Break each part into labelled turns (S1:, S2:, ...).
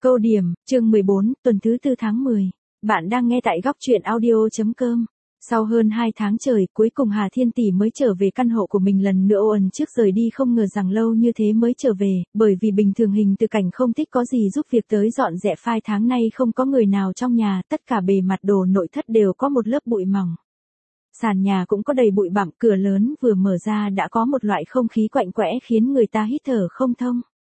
S1: Câu điểm, chương 14, tuần thứ 4 tháng 10. Bạn đang nghe tại góc truyện audio.com. Sau hơn 2 tháng trời, cuối cùng Hà Thiên Tỷ mới trở về căn hộ của mình lần nữa. Ôn trước rời đi không ngờ rằng lâu như thế mới trở về, bởi vì bình thường Hình Từ Cảnh không thích có gì giúp việc tới dọn dẹp. Phai tháng nay không có người nào trong nhà, tất cả bề mặt đồ nội thất đều có một lớp bụi mỏng. Sàn nhà cũng có đầy bụi bặm, cửa lớn vừa mở ra đã có một loại không khí quạnh quẽ khiến người ta hít thở không thông.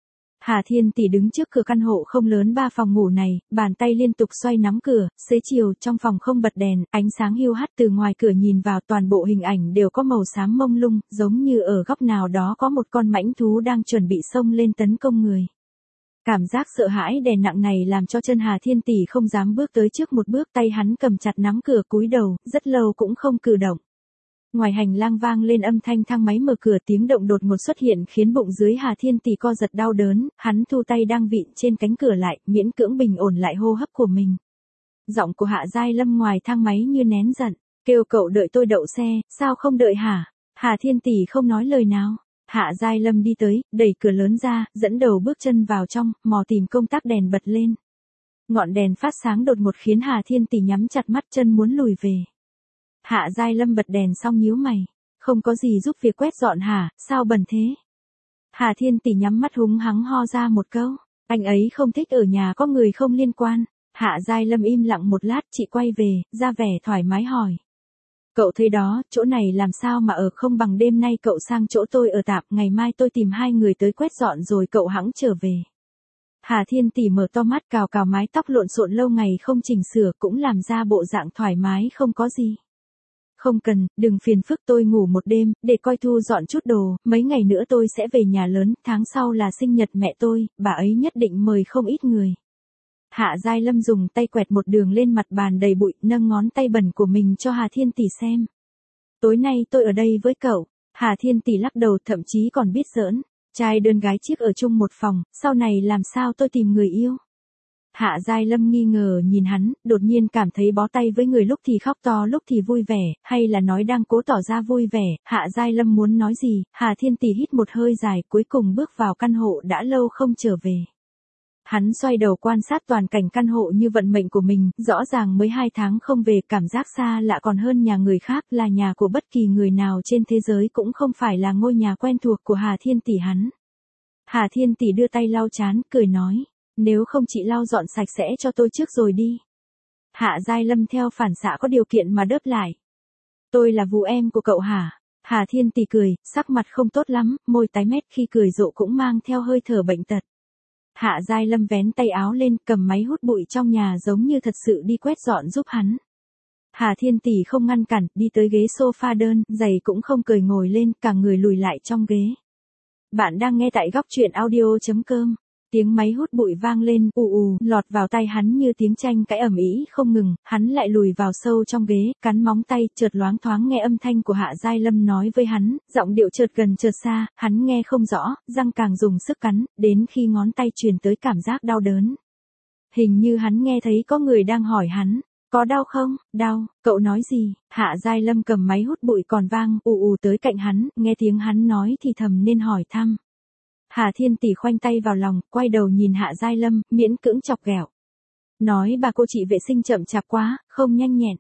S1: Hà Thiên Tỷ đứng trước cửa căn hộ không lớn 3 phòng ngủ này, bàn tay liên tục xoay nắm cửa. Xế chiều trong phòng không bật đèn, ánh sáng hiu hắt từ ngoài cửa nhìn vào, toàn bộ hình ảnh đều có màu xám mông lung, giống như ở góc nào đó có một con mãnh thú đang chuẩn bị xông lên tấn công người. Cảm giác sợ hãi đè nặng này làm cho chân Hà Thiên Tỷ không dám bước tới trước một bước, tay hắn cầm chặt nắm cửa cúi đầu, rất lâu cũng không cử động. Ngoài hành lang vang lên âm thanh thang máy mở cửa, tiếng động đột ngột xuất hiện khiến bụng dưới Hà Thiên Tỷ co giật đau đớn, hắn thu tay đang vịn trên cánh cửa lại, miễn cưỡng bình ổn lại hô hấp của mình. Giọng của Hạ Giai Lâm ngoài thang máy như nén giận, kêu cậu đợi tôi đậu xe, sao không đợi hả? Hà Thiên Tỷ không nói lời nào. Hạ Giai Lâm đi tới, đẩy cửa lớn ra, dẫn đầu bước chân vào trong, mò tìm công tắc đèn bật lên. Ngọn đèn phát sáng đột ngột khiến Hà Thiên Tỷ nhắm chặt mắt, chân muốn lùi về. Hạ Giai Lâm bật đèn xong nhíu mày, không có gì giúp việc quét dọn hả, sao bẩn thế? Hà Thiên Tỷ nhắm mắt húng hắng ho ra một câu, anh ấy không thích ở nhà có người không liên quan. Hạ Giai Lâm im lặng một lát, chị quay về, ra vẻ thoải mái hỏi. Cậu thấy đó, chỗ này làm sao mà ở không bằng đêm nay cậu sang chỗ tôi ở tạm, ngày mai tôi tìm 2 người tới quét dọn rồi cậu hẵng trở về. Hà Thiên Tỷ mở to mắt, cào cào mái tóc lộn xộn lâu ngày không chỉnh sửa, cũng làm ra bộ dạng thoải mái không có gì. Không cần, đừng phiền phức, tôi ngủ một đêm, để coi thu dọn chút đồ, mấy ngày nữa tôi sẽ về nhà lớn, tháng sau là sinh nhật mẹ tôi, bà ấy nhất định mời không ít người. Hạ Giai Lâm dùng tay quẹt một đường lên mặt bàn đầy bụi, nâng ngón tay bẩn của mình cho Hà Thiên Tỷ xem. Tối nay tôi ở đây với cậu. Hà Thiên Tỷ lắc đầu, thậm chí còn biết giỡn. Trai đơn gái chiếc ở chung một phòng, sau này làm sao tôi tìm người yêu? Hạ Giai Lâm nghi ngờ nhìn hắn, đột nhiên cảm thấy bó tay với người lúc thì khóc to lúc thì vui vẻ, hay là nói đang cố tỏ ra vui vẻ. Hạ Giai Lâm muốn nói gì, Hà Thiên Tỷ hít một hơi dài, cuối cùng bước vào căn hộ đã lâu không trở về. Hắn xoay đầu quan sát toàn cảnh căn hộ như vận mệnh của mình, rõ ràng mới 2 tháng không về, cảm giác xa lạ còn hơn nhà người khác, là nhà của bất kỳ người nào trên thế giới, cũng không phải là ngôi nhà quen thuộc của Hà Thiên Tỷ hắn. Hà Thiên Tỷ đưa tay lau trán, cười nói, nếu không chị lau dọn sạch sẽ cho tôi trước rồi đi. Hạ Giai Lâm theo phản xạ có điều kiện mà đớp lại. Tôi là Vũ em của cậu hả? Hà Thiên Tỷ cười, sắc mặt không tốt lắm, môi tái mét, khi cười rộ cũng mang theo hơi thở bệnh tật. Hạ Giai Lâm vén tay áo lên, cầm máy hút bụi trong nhà giống như thật sự đi quét dọn giúp hắn. Hà Thiên Tỷ không ngăn cản, đi tới ghế sofa đơn, giày cũng không cởi ngồi lên, cả người lùi lại trong ghế. Bạn đang nghe tại góc truyện audio.com. Tiếng máy hút bụi vang lên, lọt vào tai hắn như tiếng tranh cãi ầm ĩ không ngừng, hắn lại lùi vào sâu trong ghế, cắn móng tay, chợt loáng thoáng nghe âm thanh của Hạ Giai Lâm nói với hắn, giọng điệu chợt gần chợt xa, hắn nghe không rõ, răng càng dùng sức cắn, đến khi ngón tay truyền tới cảm giác đau đớn. Hình như hắn nghe thấy có người đang hỏi hắn, có đau không? Đau, cậu nói gì? Hạ Giai Lâm cầm máy hút bụi còn vang, tới cạnh hắn, nghe tiếng hắn nói thì thầm nên hỏi thăm. Hà Thiên Tỷ khoanh tay vào lòng, quay đầu nhìn Hạ Giai Lâm, miễn cưỡng chọc ghẹo. Nói bà cô chị vệ sinh chậm chạp quá, không nhanh nhẹn.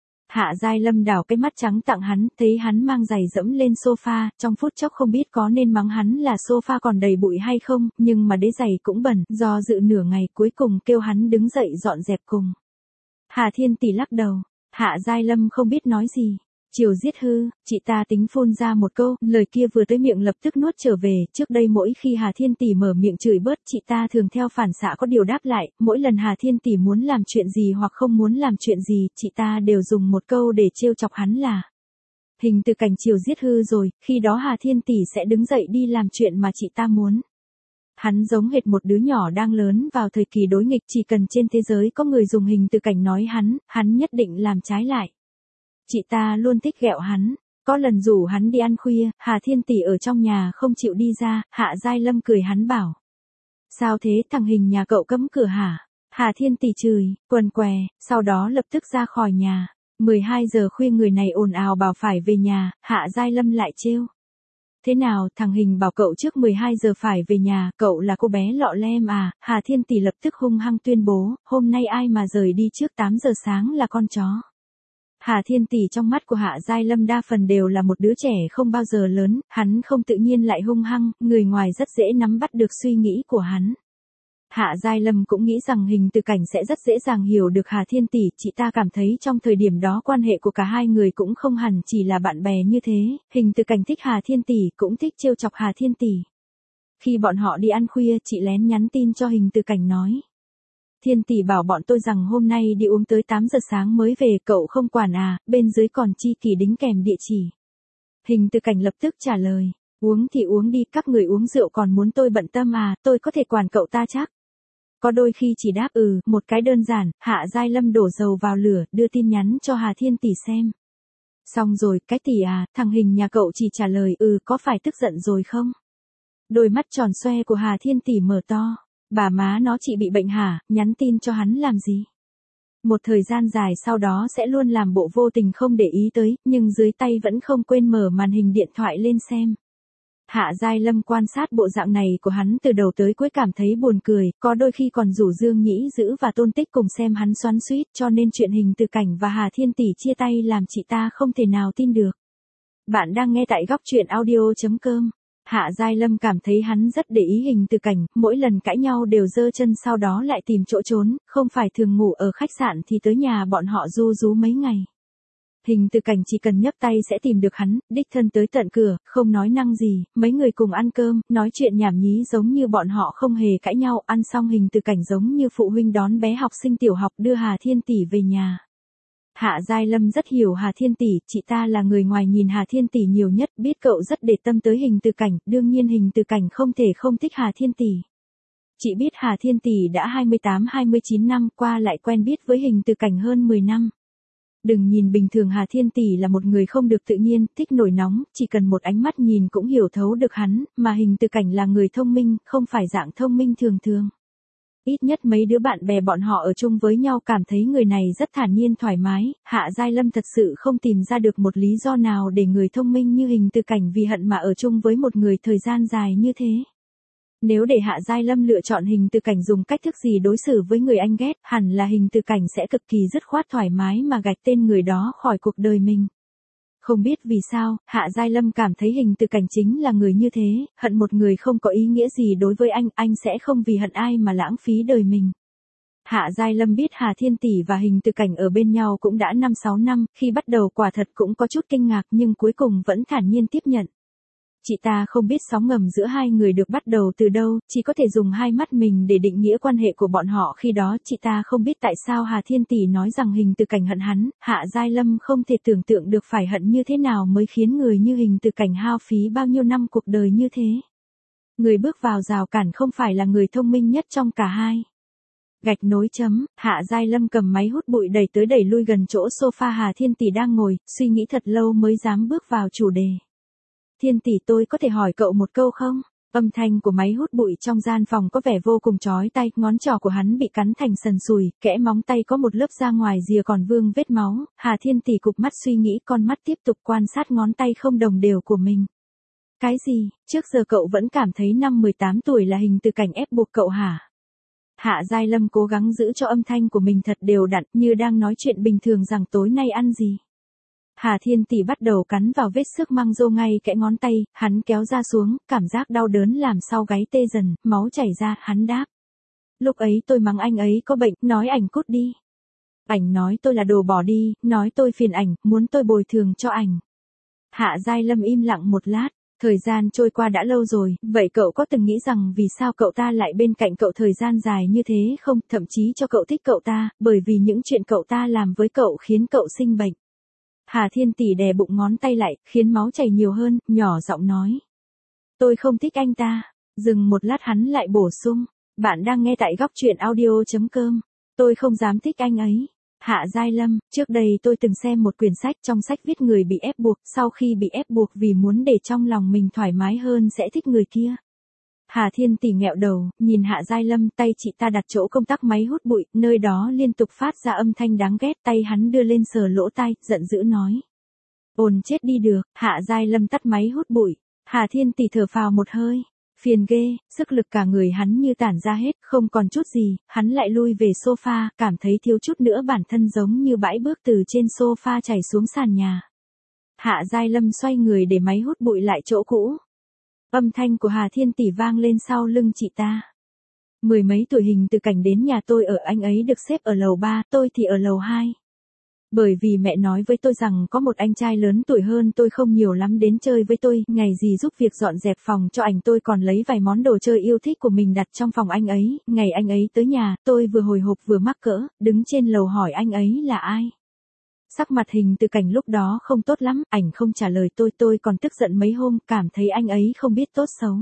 S1: Hạ Giai Lâm đảo cái mắt trắng tặng hắn, thấy hắn mang giày dẫm lên sofa, trong phút chốc không biết có nên mắng hắn là sofa còn đầy bụi hay không, nhưng mà đế giày cũng bẩn, do dự nửa ngày cuối cùng kêu hắn đứng dậy dọn dẹp cùng. Hà Thiên Tỷ lắc đầu, Hạ Giai Lâm không biết nói gì. Chiều giết hư, chị ta tính phun ra một câu, lời kia vừa tới miệng lập tức nuốt trở về, trước đây mỗi khi Hà Thiên Tỷ mở miệng chửi bớt, chị ta thường theo phản xạ có điều đáp lại, mỗi lần Hà Thiên Tỷ muốn làm chuyện gì hoặc không muốn làm chuyện gì, chị ta đều dùng một câu để trêu chọc hắn là Hình Từ Cảnh chiều giết hư rồi, khi đó Hà Thiên Tỷ sẽ đứng dậy đi làm chuyện mà chị ta muốn. Hắn giống hệt một đứa nhỏ đang lớn vào thời kỳ đối nghịch, chỉ cần trên thế giới có người dùng Hình Từ Cảnh nói hắn nhất định làm trái lại. Chị ta luôn thích ghẹo hắn, có lần rủ hắn đi ăn khuya, Hà Thiên Tỷ ở trong nhà không chịu đi ra, Hạ Giai Lâm cười hắn bảo. Sao thế, thằng Hình nhà cậu cấm cửa hả? Hà Thiên Tỷ chửi, quần què, sau đó lập tức ra khỏi nhà. 12 giờ khuya người này ồn ào bảo phải về nhà, Hạ Giai Lâm lại trêu. Thế nào, thằng Hình bảo cậu trước 12 giờ phải về nhà, cậu là cô bé lọ lem à? Hà Thiên Tỷ lập tức hung hăng tuyên bố, hôm nay ai mà rời đi trước 8 giờ sáng là con chó. Hà Thiên Tỷ trong mắt của Hạ Giai Lâm đa phần đều là một đứa trẻ không bao giờ lớn, hắn không tự nhiên lại hung hăng, người ngoài rất dễ nắm bắt được suy nghĩ của hắn. Hạ Giai Lâm cũng nghĩ rằng Hình Từ Cảnh sẽ rất dễ dàng hiểu được Hà Thiên Tỷ, chị ta cảm thấy trong thời điểm đó quan hệ của cả hai người cũng không hẳn chỉ là bạn bè như thế, Hình Từ Cảnh thích Hà Thiên Tỷ cũng thích trêu chọc Hà Thiên Tỷ. Khi bọn họ đi ăn khuya, chị lén nhắn tin cho Hình Từ Cảnh nói. Thiên Tỷ bảo bọn tôi rằng hôm nay đi uống tới 8 giờ sáng mới về, cậu không quản à, bên dưới còn chi kỷ đính kèm địa chỉ. Hình Từ Cảnh lập tức trả lời, uống thì uống đi, các người uống rượu còn muốn tôi bận tâm à, tôi có thể quản cậu ta chắc. Có đôi khi chỉ đáp một cái đơn giản, Hạ Giai Lâm đổ dầu vào lửa, đưa tin nhắn cho Hà Thiên Tỷ xem. Xong rồi, cái tỷ à, thằng Hình nhà cậu chỉ trả lời có phải tức giận rồi không? Đôi mắt tròn xoe của Hà Thiên Tỷ mở to, bà má nó chị bị bệnh hả, nhắn tin cho hắn làm gì? Một thời gian dài sau đó sẽ luôn làm bộ vô tình không để ý tới, nhưng dưới tay vẫn không quên mở màn hình điện thoại lên xem. Hạ Giai Lâm quan sát bộ dạng này của hắn từ đầu tới cuối cảm thấy buồn cười, có đôi khi còn rủ Dương Nhĩ Dữ và Tôn Tích cùng xem hắn xoắn xuýt, cho nên chuyện Hình Từ Cảnh và Hà Thiên Tỷ chia tay làm chị ta không thể nào tin được. Bạn đang nghe tại góc truyện audio.com. Hạ Giai Lâm cảm thấy hắn rất để ý Hình Từ Cảnh, mỗi lần cãi nhau đều giơ chân sau đó lại tìm chỗ trốn, không phải thường ngủ ở khách sạn thì tới nhà bọn họ ru rú mấy ngày. Hình Từ Cảnh chỉ cần nhấc tay sẽ tìm được hắn, đích thân tới tận cửa, không nói năng gì, mấy người cùng ăn cơm, nói chuyện nhảm nhí giống như bọn họ không hề cãi nhau, ăn xong Hình Từ Cảnh giống như phụ huynh đón bé học sinh tiểu học đưa Hà Thiên Tỷ về nhà. Hạ Giai Lâm rất hiểu Hà Thiên Tỷ, chị ta là người ngoài nhìn Hà Thiên Tỷ nhiều nhất, biết cậu rất để tâm tới Hình Từ Cảnh, đương nhiên Hình Từ Cảnh không thể không thích Hà Thiên Tỷ. Chị biết Hà Thiên Tỷ đã 28-29 năm qua lại quen biết với Hình Từ Cảnh hơn 10 năm. Đừng nhìn bình thường Hà Thiên Tỷ là một người không được tự nhiên, thích nổi nóng, chỉ cần một ánh mắt nhìn cũng hiểu thấu được hắn, mà Hình Từ Cảnh là người thông minh, không phải dạng thông minh thường thường. Ít nhất mấy đứa bạn bè bọn họ ở chung với nhau cảm thấy người này rất thản nhiên thoải mái, Hạ Giai Lâm thật sự không tìm ra được một lý do nào để người thông minh như Hình Từ Cảnh vì hận mà ở chung với một người thời gian dài như thế. Nếu để Hạ Giai Lâm lựa chọn Hình Từ Cảnh dùng cách thức gì đối xử với người anh ghét, hẳn là Hình Từ Cảnh sẽ cực kỳ dứt khoát thoải mái mà gạch tên người đó khỏi cuộc đời mình. Không biết vì sao, Hạ Giai Lâm cảm thấy Hình Từ Cảnh chính là người như thế, hận một người không có ý nghĩa gì đối với anh sẽ không vì hận ai mà lãng phí đời mình. Hạ Giai Lâm biết Hà Thiên Tỷ và Hình Từ Cảnh ở bên nhau cũng đã 5-6 năm, khi bắt đầu quả thật cũng có chút kinh ngạc nhưng cuối cùng vẫn thản nhiên tiếp nhận. Chị ta không biết sóng ngầm giữa hai người được bắt đầu từ đâu, chỉ có thể dùng hai mắt mình để định nghĩa quan hệ của bọn họ khi đó. Chị ta không biết tại sao Hà Thiên Tỷ nói rằng Hình Từ Cảnh hận hắn, Hạ Giai Lâm không thể tưởng tượng được phải hận như thế nào mới khiến người như Hình Từ Cảnh hao phí bao nhiêu năm cuộc đời như thế. Người bước vào rào cản không phải là người thông minh nhất trong cả hai. Gạch nối chấm, Hạ Giai Lâm cầm máy hút bụi đẩy tới đẩy lui gần chỗ sofa Hà Thiên Tỷ đang ngồi, suy nghĩ thật lâu mới dám bước vào chủ đề. Thiên Tỷ, tôi có thể hỏi cậu một câu không? Âm thanh của máy hút bụi trong gian phòng có vẻ vô cùng chói tai, ngón trỏ của hắn bị cắn thành sần sùi, kẽ móng tay có một lớp da ngoài rìa còn vương vết máu. Hà Thiên Tỷ cụp mắt suy nghĩ, con mắt tiếp tục quan sát ngón tay không đồng đều của mình. Cái gì, trước giờ cậu vẫn cảm thấy năm 18 tuổi là Hình Từ Cảnh ép buộc cậu hả? Hạ Giai Lâm cố gắng giữ cho âm thanh của mình thật đều đặn, như đang nói chuyện bình thường rằng tối nay ăn gì. Hà Thiên Tỷ bắt đầu cắn vào vết xước măng rô ngay kẽ ngón tay, hắn kéo ra xuống, cảm giác đau đớn làm sau gáy tê dần, máu chảy ra, hắn đáp. Lúc ấy tôi mắng anh ấy có bệnh, nói ảnh cút đi. Ảnh nói tôi là đồ bỏ đi, nói tôi phiền ảnh, muốn tôi bồi thường cho ảnh. Hạ Giai Lâm im lặng một lát, thời gian trôi qua đã lâu rồi, vậy cậu có từng nghĩ rằng vì sao cậu ta lại bên cạnh cậu thời gian dài như thế không, thậm chí cho cậu thích cậu ta, bởi vì những chuyện cậu ta làm với cậu khiến cậu sinh bệnh. Hà Thiên Tỷ đè bụng ngón tay lại, khiến máu chảy nhiều hơn, nhỏ giọng nói. Tôi không thích anh ta. Dừng một lát hắn lại bổ sung. Bạn đang nghe tại góc truyện audio.com. Tôi không dám thích anh ấy. Hạ Giai Lâm, trước đây tôi từng xem một quyển sách, trong sách viết người bị ép buộc, sau khi bị ép buộc vì muốn để trong lòng mình thoải mái hơn sẽ thích người kia. Hà Thiên Tỷ nghẹo đầu, nhìn Hạ Giai Lâm, tay chị ta đặt chỗ công tắc máy hút bụi, nơi đó liên tục phát ra âm thanh đáng ghét, tay hắn đưa lên sờ lỗ tai, giận dữ nói. Ồn chết đi được, Hạ Giai Lâm tắt máy hút bụi. Hà Thiên Tỷ thở phào một hơi. Phiền ghê, sức lực cả người hắn như tản ra hết, không còn chút gì, hắn lại lui về sofa, cảm thấy thiếu chút nữa bản thân giống như bãi bước từ trên sofa chảy xuống sàn nhà. Hạ Giai Lâm xoay người để máy hút bụi lại chỗ cũ. Âm thanh của Hà Thiên Tỷ vang lên sau lưng chị ta. Mười mấy tuổi Hình Từ Cảnh đến nhà tôi ở, anh ấy được xếp ở lầu 3, tôi thì ở lầu 2. Bởi vì mẹ nói với tôi rằng có một anh trai lớn tuổi hơn tôi không nhiều lắm đến chơi với tôi, ngày gì giúp việc dọn dẹp phòng cho ảnh, tôi còn lấy vài món đồ chơi yêu thích của mình đặt trong phòng anh ấy. Ngày anh ấy tới nhà, tôi vừa hồi hộp vừa mắc cỡ, đứng trên lầu hỏi anh ấy là ai. Sắc mặt Hình Từ Cảnh lúc đó không tốt lắm, ảnh không trả lời tôi còn tức giận mấy hôm, cảm thấy anh ấy không biết tốt xấu.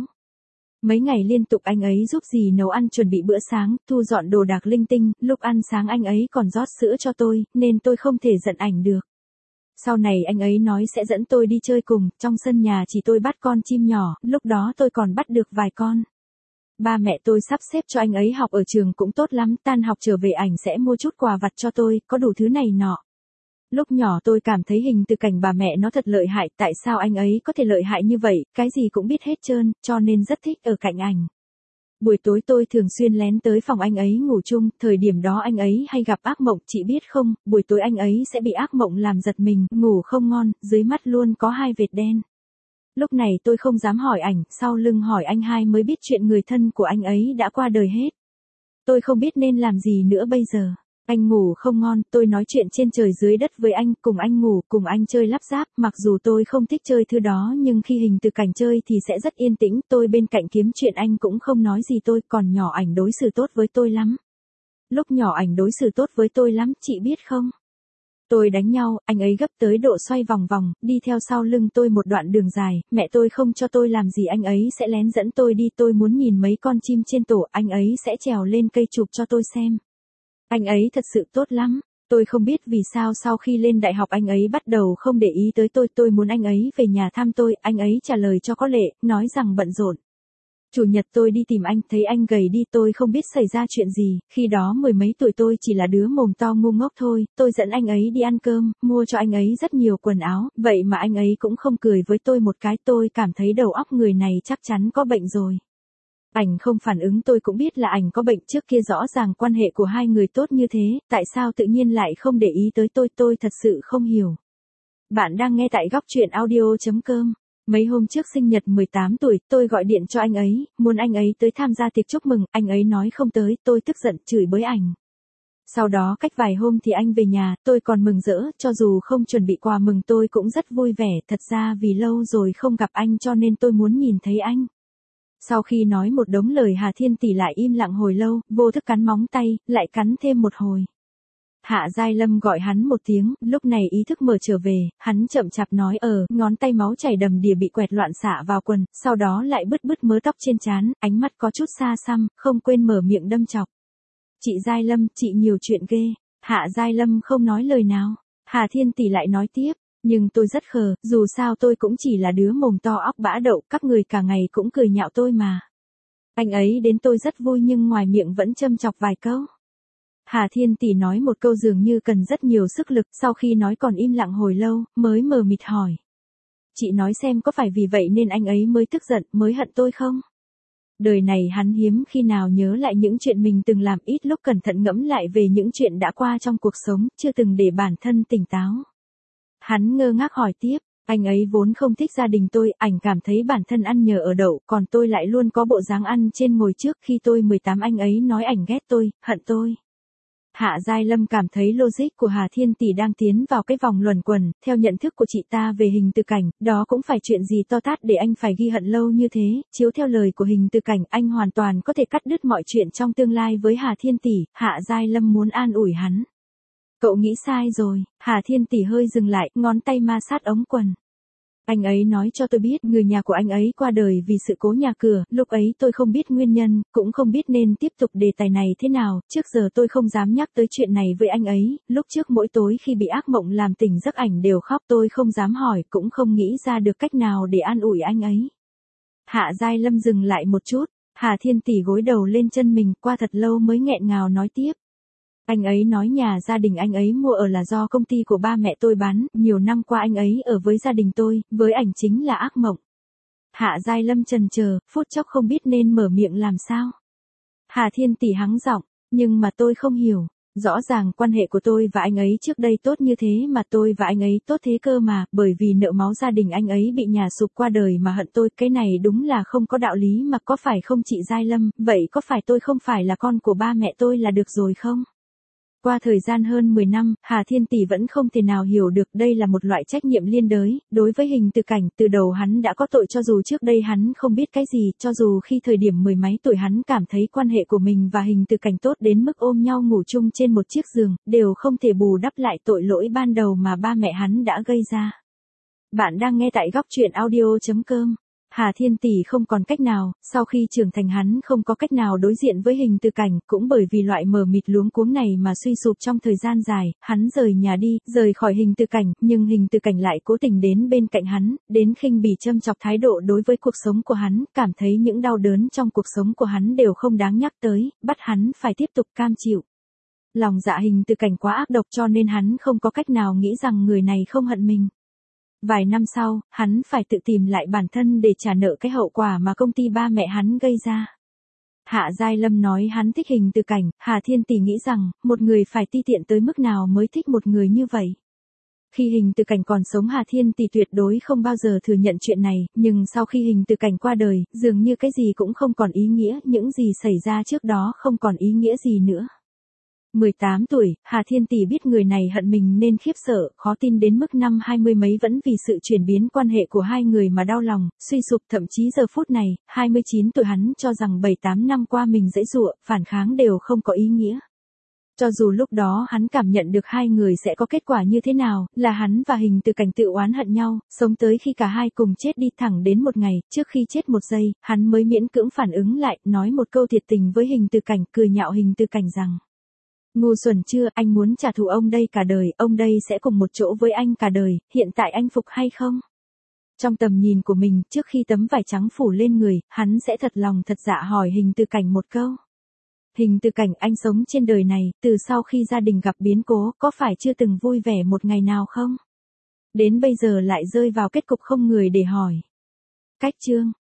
S1: Mấy ngày liên tục anh ấy giúp dì nấu ăn, chuẩn bị bữa sáng, thu dọn đồ đạc linh tinh, lúc ăn sáng anh ấy còn rót sữa cho tôi, nên tôi không thể giận ảnh được. Sau này anh ấy nói sẽ dẫn tôi đi chơi cùng, trong sân nhà chỉ tôi bắt con chim nhỏ, lúc đó tôi còn bắt được vài con. Ba mẹ tôi sắp xếp cho anh ấy học ở trường cũng tốt lắm, tan học trở về ảnh sẽ mua chút quà vặt cho tôi, có đủ thứ này nọ. Lúc nhỏ tôi cảm thấy Hình Từ Cảnh bà mẹ nó thật lợi hại, tại sao anh ấy có thể lợi hại như vậy, cái gì cũng biết hết trơn, cho nên rất thích ở cạnh ảnh. Buổi tối tôi thường xuyên lén tới phòng anh ấy ngủ chung, thời điểm đó anh ấy hay gặp ác mộng, chị biết không, buổi tối anh ấy sẽ bị ác mộng làm giật mình, ngủ không ngon, dưới mắt luôn có 2 vệt đen. Lúc này tôi không dám hỏi ảnh, sau lưng hỏi anh hai mới biết chuyện người thân của anh ấy đã qua đời hết. Tôi không biết nên làm gì nữa bây giờ. Anh ngủ không ngon, tôi nói chuyện trên trời dưới đất với anh, cùng anh ngủ, cùng anh chơi lắp ráp, mặc dù tôi không thích chơi thứ đó nhưng khi Hình Từ Cảnh chơi thì sẽ rất yên tĩnh, tôi bên cạnh kiếm chuyện anh cũng không nói gì, tôi còn nhỏ ảnh đối xử tốt với tôi lắm. Lúc nhỏ ảnh đối xử tốt với tôi lắm, chị biết không? Tôi đánh nhau, anh ấy gấp tới độ xoay vòng vòng, đi theo sau lưng tôi một đoạn đường dài, mẹ tôi không cho tôi làm gì anh ấy sẽ lén dẫn tôi đi, tôi muốn nhìn mấy con chim trên tổ, anh ấy sẽ trèo lên cây chụp cho tôi xem. Anh ấy thật sự tốt lắm, tôi không biết vì sao sau khi lên đại học anh ấy bắt đầu không để ý tới tôi muốn anh ấy về nhà thăm tôi, anh ấy trả lời cho có lệ, nói rằng bận rộn. Chủ nhật tôi đi tìm anh, thấy anh gầy đi, tôi không biết xảy ra chuyện gì, khi đó mười mấy tuổi tôi chỉ là đứa mồm to ngu ngốc thôi, tôi dẫn anh ấy đi ăn cơm, mua cho anh ấy rất nhiều quần áo, vậy mà anh ấy cũng không cười với tôi một cái, tôi cảm thấy đầu óc người này chắc chắn có bệnh rồi. Ảnh không phản ứng, tôi cũng biết là ảnh có bệnh, trước kia rõ ràng quan hệ của hai người tốt như thế, tại sao tự nhiên lại không để ý tới tôi thật sự không hiểu. Bạn đang nghe tại góc truyện audio.com. Mấy hôm trước sinh nhật 18 tuổi, tôi gọi điện cho anh ấy, muốn anh ấy tới tham gia tiệc chúc mừng, anh ấy nói không tới, tôi tức giận chửi bới ảnh. Sau đó cách vài hôm thì anh về nhà, tôi còn mừng rỡ, cho dù không chuẩn bị quà mừng tôi cũng rất vui vẻ, thật ra vì lâu rồi không gặp anh cho nên tôi muốn nhìn thấy anh. Sau khi nói một đống lời Hà Thiên Tỷ lại im lặng hồi lâu, vô thức cắn móng tay, lại cắn thêm một hồi. Hạ Giai Lâm gọi hắn một tiếng, lúc này ý thức mở trở về, hắn chậm chạp nói ngón tay máu chảy đầm đìa bị quẹt loạn xạ vào quần, sau đó lại bứt bứt mớ tóc trên trán, ánh mắt có chút xa xăm, không quên mở miệng đâm chọc. Chị Giai Lâm, chị nhiều chuyện ghê. Hạ Giai Lâm không nói lời nào. Hà Thiên Tỷ lại nói tiếp. Nhưng tôi rất khờ, dù sao tôi cũng chỉ là đứa mồm to óc bã đậu, các người cả ngày cũng cười nhạo tôi mà. Anh ấy đến tôi rất vui nhưng ngoài miệng vẫn châm chọc vài câu. Hà Thiên Tỷ nói một câu dường như cần rất nhiều sức lực, sau khi nói còn im lặng hồi lâu, mới mờ mịt hỏi. Chị nói xem có phải vì vậy nên anh ấy mới tức giận, mới hận tôi không? Đời này hắn hiếm khi nào nhớ lại những chuyện mình từng làm, ít lúc cẩn thận ngẫm lại về những chuyện đã qua trong cuộc sống, chưa từng để bản thân tỉnh táo. Hắn ngơ ngác hỏi tiếp, anh ấy vốn không thích gia đình tôi, ảnh cảm thấy bản thân ăn nhờ ở đậu, còn tôi lại luôn có bộ dáng ăn trên ngồi trước, khi tôi 18 anh ấy nói ảnh ghét tôi, hận tôi. Hạ Giai Lâm cảm thấy logic của Hà Thiên Tỷ đang tiến vào cái vòng luẩn quẩn, theo nhận thức của chị ta về Hình Từ Cảnh, đó cũng phải chuyện gì to tát để anh phải ghi hận lâu như thế, chiếu theo lời của Hình Từ Cảnh, anh hoàn toàn có thể cắt đứt mọi chuyện trong tương lai với Hà Thiên Tỷ, Hạ Giai Lâm muốn an ủi hắn. Cậu nghĩ sai rồi, Hà Thiên Tỷ hơi dừng lại, ngón tay ma sát ống quần. Anh ấy nói cho tôi biết người nhà của anh ấy qua đời vì sự cố nhà cửa, lúc ấy tôi không biết nguyên nhân, cũng không biết nên tiếp tục đề tài này thế nào, trước giờ tôi không dám nhắc tới chuyện này với anh ấy, lúc trước mỗi tối khi bị ác mộng làm tỉnh giấc ảnh đều khóc, tôi không dám hỏi, cũng không nghĩ ra được cách nào để an ủi anh ấy. Hạ Giai Lâm dừng lại một chút, Hà Thiên Tỷ gối đầu lên chân mình, qua thật lâu mới nghẹn ngào nói tiếp. Anh ấy nói nhà gia đình anh ấy mua ở là do công ty của ba mẹ tôi bán, nhiều năm qua anh ấy ở với gia đình tôi, với ảnh chính là ác mộng. Hạ Giai Lâm chần chờ, phút chốc không biết nên mở miệng làm sao. Hà Thiên Tỷ hắng giọng, nhưng mà tôi không hiểu. Rõ ràng quan hệ của tôi và anh ấy trước đây tốt như thế mà tôi và anh ấy tốt thế cơ mà, bởi vì nợ máu gia đình anh ấy bị nhà sụp qua đời mà hận tôi, cái này đúng là không có đạo lý mà, có phải không chị Giai Lâm, vậy có phải tôi không phải là con của ba mẹ tôi là được rồi không? Qua thời gian hơn 10 năm, Hà Thiên Tỷ vẫn không thể nào hiểu được đây là một loại trách nhiệm liên đới, đối với Hình Từ Cảnh, từ đầu hắn đã có tội cho dù trước đây hắn không biết cái gì, cho dù khi thời điểm mười mấy tuổi hắn cảm thấy quan hệ của mình và Hình Từ Cảnh tốt đến mức ôm nhau ngủ chung trên một chiếc giường, đều không thể bù đắp lại tội lỗi ban đầu mà ba mẹ hắn đã gây ra. Bạn đang nghe tại góc truyện audio.com. Hà Thiên Tỷ không còn cách nào, sau khi trưởng thành hắn không có cách nào đối diện với Hình Từ Cảnh, cũng bởi vì loại mờ mịt luống cuống này mà suy sụp trong thời gian dài, hắn rời nhà đi, rời khỏi Hình Từ Cảnh, nhưng Hình Từ Cảnh lại cố tình đến bên cạnh hắn, đến khinh bỉ châm chọc thái độ đối với cuộc sống của hắn, cảm thấy những đau đớn trong cuộc sống của hắn đều không đáng nhắc tới, bắt hắn phải tiếp tục cam chịu. Lòng dạ Hình Từ Cảnh quá ác độc cho nên hắn không có cách nào nghĩ rằng người này không hận mình. Vài năm sau, hắn phải tự tìm lại bản thân để trả nợ cái hậu quả mà công ty ba mẹ hắn gây ra. Hạ Giai Lâm nói hắn thích Hình Từ Cảnh, Hà Thiên Tỷ nghĩ rằng, một người phải ti tiện tới mức nào mới thích một người như vậy. Khi Hình Từ Cảnh còn sống Hà Thiên Tỷ tuyệt đối không bao giờ thừa nhận chuyện này, nhưng sau khi Hình Từ Cảnh qua đời, dường như cái gì cũng không còn ý nghĩa, những gì xảy ra trước đó không còn ý nghĩa gì nữa. 18 tuổi, Hà Thiên Tỷ biết người này hận mình nên khiếp sợ, khó tin đến mức năm 20 mấy vẫn vì sự chuyển biến quan hệ của hai người mà đau lòng, suy sụp, thậm chí giờ phút này, 29 tuổi hắn cho rằng 7-8 năm qua mình giãy giụa, phản kháng đều không có ý nghĩa. Cho dù lúc đó hắn cảm nhận được hai người sẽ có kết quả như thế nào, là hắn và Hình Từ Cảnh tự oán hận nhau, sống tới khi cả hai cùng chết đi, thẳng đến một ngày, trước khi chết một giây, hắn mới miễn cưỡng phản ứng lại, nói một câu thiệt tình với Hình Từ Cảnh, cười nhạo Hình Từ Cảnh rằng: ngu xuẩn chưa, anh muốn trả thù ông đây cả đời, ông đây sẽ cùng một chỗ với anh cả đời, hiện tại anh phục hay không? Trong tầm nhìn của mình, trước khi tấm vải trắng phủ lên người, hắn sẽ thật lòng thật dạ hỏi Hình Từ Cảnh một câu. Hình Từ Cảnh, anh sống trên đời này, từ sau khi gia đình gặp biến cố, có phải chưa từng vui vẻ một ngày nào không? Đến bây giờ lại rơi vào kết cục không người để hỏi. Cách chương